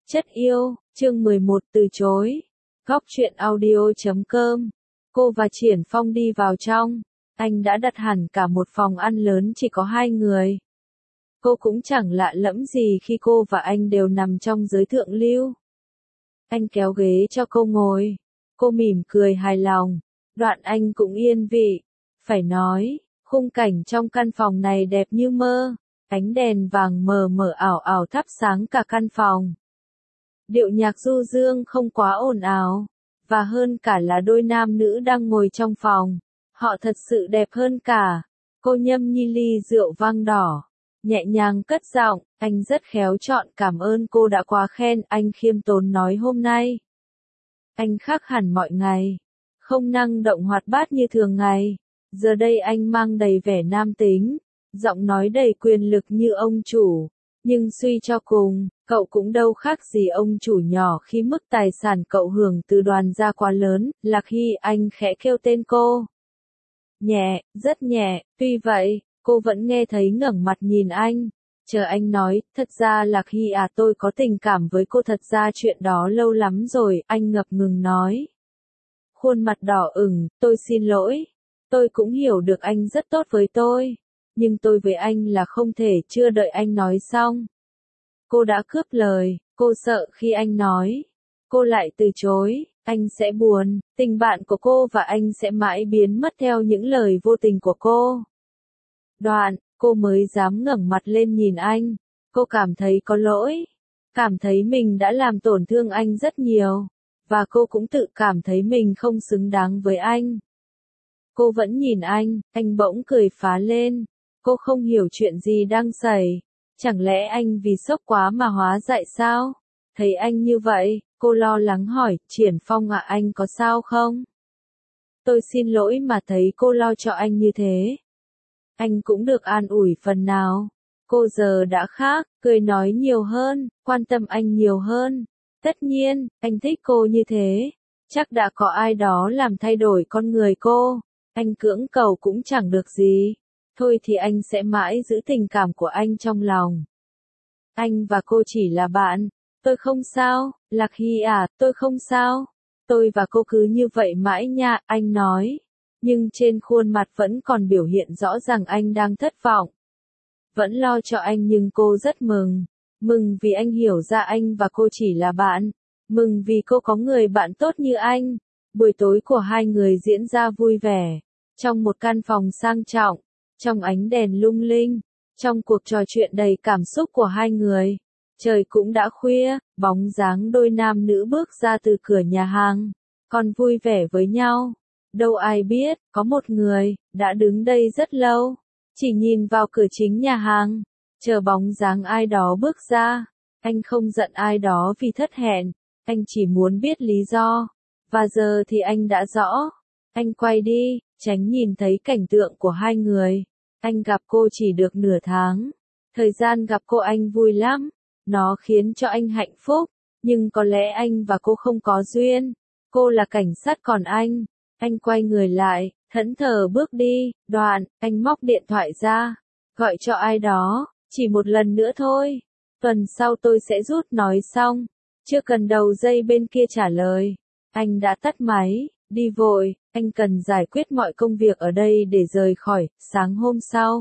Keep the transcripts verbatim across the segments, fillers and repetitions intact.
Chất yêu, chương mười một từ chối. Góc truyện audio chấm com. Cô và Triển Phong đi vào trong. Anh đã đặt hẳn cả một phòng ăn lớn chỉ có hai người. Cô cũng chẳng lạ lẫm gì khi cô và anh đều nằm trong giới thượng lưu. Anh kéo ghế cho cô ngồi. Cô mỉm cười hài lòng. Đoạn anh cũng yên vị. Phải nói, khung cảnh trong căn phòng này đẹp như mơ. Ánh đèn vàng mờ mờ ảo ảo thắp sáng cả căn phòng. Điệu nhạc du dương không quá ồn ào. Và hơn cả là đôi nam nữ đang ngồi trong phòng. Họ thật sự đẹp hơn cả. Cô nhâm nhi ly rượu vang đỏ. Nhẹ nhàng cất giọng, anh rất khéo chọn cảm ơn cô đã quá khen. Anh khiêm tốn nói hôm nay. Anh khác hẳn mọi ngày. Không năng động hoạt bát như thường ngày. Giờ đây anh mang đầy vẻ nam tính. Giọng nói đầy quyền lực như ông chủ. Nhưng suy cho cùng, cậu cũng đâu khác gì ông chủ nhỏ khi mức tài sản cậu hưởng từ Đoàn gia quá lớn. Lạc Hy anh khẽ kêu tên cô. Nhẹ, rất nhẹ, tuy vậy, cô vẫn nghe thấy ngẩng mặt nhìn anh. Chờ anh nói, thật ra Lạc Hy à tôi có tình cảm với cô, thật ra chuyện đó lâu lắm rồi, anh ngập ngừng nói. Khuôn mặt đỏ ửng, tôi xin lỗi. Tôi cũng hiểu được anh rất tốt với tôi. Nhưng tôi với anh là không thể. Chưa đợi anh nói xong. Cô đã cướp lời, cô sợ khi anh nói. Cô lại từ chối, anh sẽ buồn, tình bạn của cô và anh sẽ mãi biến mất theo những lời vô tình của cô. Đoạn, cô mới dám ngẩng mặt lên nhìn anh. Cô cảm thấy có lỗi. Cảm thấy mình đã làm tổn thương anh rất nhiều. Và cô cũng tự cảm thấy mình không xứng đáng với anh. Cô vẫn nhìn anh, anh bỗng cười phá lên. Cô không hiểu chuyện gì đang xảy. Chẳng lẽ anh vì sốc quá mà hóa dại sao? Thấy anh như vậy, cô lo lắng hỏi, Triển Phong ạ, anh có sao không? Tôi xin lỗi mà thấy cô lo cho anh như thế. Anh cũng được an ủi phần nào. Cô giờ đã khác, cười nói nhiều hơn, quan tâm anh nhiều hơn. Tất nhiên, anh thích cô như thế. Chắc đã có ai đó làm thay đổi con người cô. Anh cưỡng cầu cũng chẳng được gì. Thôi thì anh sẽ mãi giữ tình cảm của anh trong lòng. Anh và cô chỉ là bạn. Tôi không sao, Lạc Hy à, tôi không sao. Tôi và cô cứ như vậy mãi nha, anh nói. Nhưng trên khuôn mặt vẫn còn biểu hiện rõ ràng anh đang thất vọng. Vẫn lo cho anh nhưng cô rất mừng. Mừng vì anh hiểu ra anh và cô chỉ là bạn. Mừng vì cô có người bạn tốt như anh. Buổi tối của hai người diễn ra vui vẻ. Trong một căn phòng sang trọng. Trong ánh đèn lung linh. Trong cuộc trò chuyện đầy cảm xúc của hai người. Trời cũng đã khuya, bóng dáng đôi nam nữ bước ra từ cửa nhà hàng. Còn vui vẻ với nhau. Đâu ai biết, có một người, đã đứng đây rất lâu. Chỉ nhìn vào cửa chính nhà hàng. Chờ bóng dáng ai đó bước ra. Anh không giận ai đó vì thất hẹn. Anh chỉ muốn biết lý do. Và giờ thì anh đã rõ. Anh quay đi, tránh nhìn thấy cảnh tượng của hai người. Anh gặp cô chỉ được nửa tháng. Thời gian gặp cô anh vui lắm. Nó khiến cho anh hạnh phúc. Nhưng có lẽ anh và cô không có duyên. Cô là cảnh sát còn anh. Anh quay người lại, thẫn thờ bước đi. Đoạn, anh móc điện thoại ra. Gọi cho ai đó. Chỉ một lần nữa thôi. Tuần sau tôi sẽ rút nói xong. Chưa cần đầu dây bên kia trả lời. Anh đã tắt máy. Đi vội, anh cần giải quyết mọi công việc ở đây để rời khỏi. Sáng hôm sau,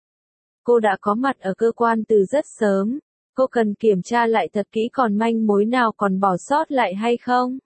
cô đã có mặt ở cơ quan từ rất sớm. Cô cần kiểm tra lại thật kỹ còn manh mối nào còn bỏ sót lại hay không.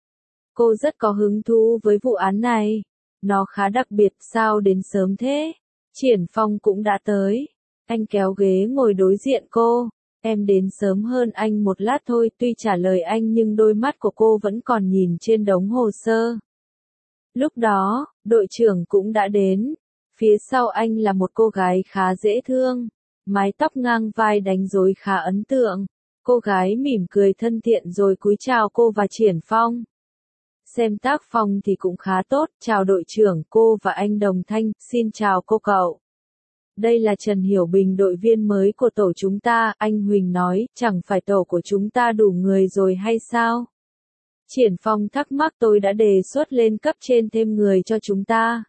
Cô rất có hứng thú với vụ án này. Nó khá đặc biệt, sao đến sớm thế? Triển Phong cũng đã tới. Anh kéo ghế ngồi đối diện cô. Em đến sớm hơn anh một lát thôi. Tuy trả lời anh nhưng đôi mắt của cô vẫn còn nhìn trên đống hồ sơ. Lúc đó, đội trưởng cũng đã đến. Phía sau anh là một cô gái khá dễ thương. Mái tóc ngang vai đánh rối khá ấn tượng. Cô gái mỉm cười thân thiện rồi cúi chào cô và Triển Phong. Xem tác phong thì cũng khá tốt. Chào đội trưởng, cô và anh đồng thanh. Xin chào cô cậu. Đây là Trần Hiểu Bình, đội viên mới của tổ chúng ta. Anh Huỳnh nói, chẳng phải tổ của chúng ta đủ người rồi hay sao? Triển Phong thắc mắc, tôi đã đề xuất lên cấp trên thêm người cho chúng ta.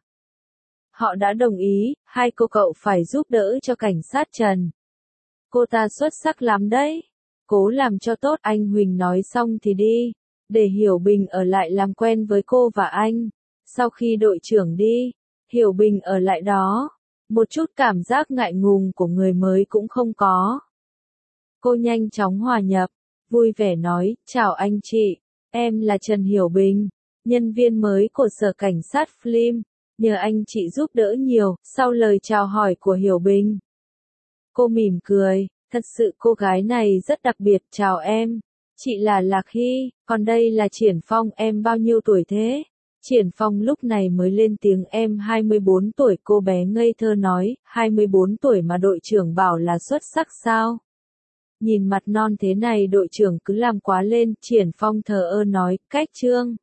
Họ đã đồng ý, hai cô cậu phải giúp đỡ cho cảnh sát Trần. Cô ta xuất sắc lắm đấy. cố làm cho tốt, anh Huỳnh nói xong thì đi, để Hiểu Bình ở lại làm quen với cô và anh. Sau khi đội trưởng đi, Hiểu Bình ở lại đó, một chút cảm giác ngại ngùng của người mới cũng không có. Cô nhanh chóng hòa nhập, vui vẻ nói, chào anh chị, em là Trần Hiểu Bình, nhân viên mới của sở cảnh sát Phlim, nhờ anh chị giúp đỡ nhiều. Sau lời chào hỏi của Hiểu Bình, cô mỉm cười, thật sự cô gái này rất đặc biệt. Chào em, chị là Lạc Hy, còn đây là Triển Phong, em bao nhiêu tuổi thế? Triển Phong lúc này mới lên tiếng, em hai mươi bốn tuổi. Cô bé ngây thơ nói, hai mươi bốn tuổi mà đội trưởng bảo là xuất sắc sao? Nhìn mặt non thế này đội trưởng cứ làm quá lên. Triển Phong thờ ơ nói, cách Trương.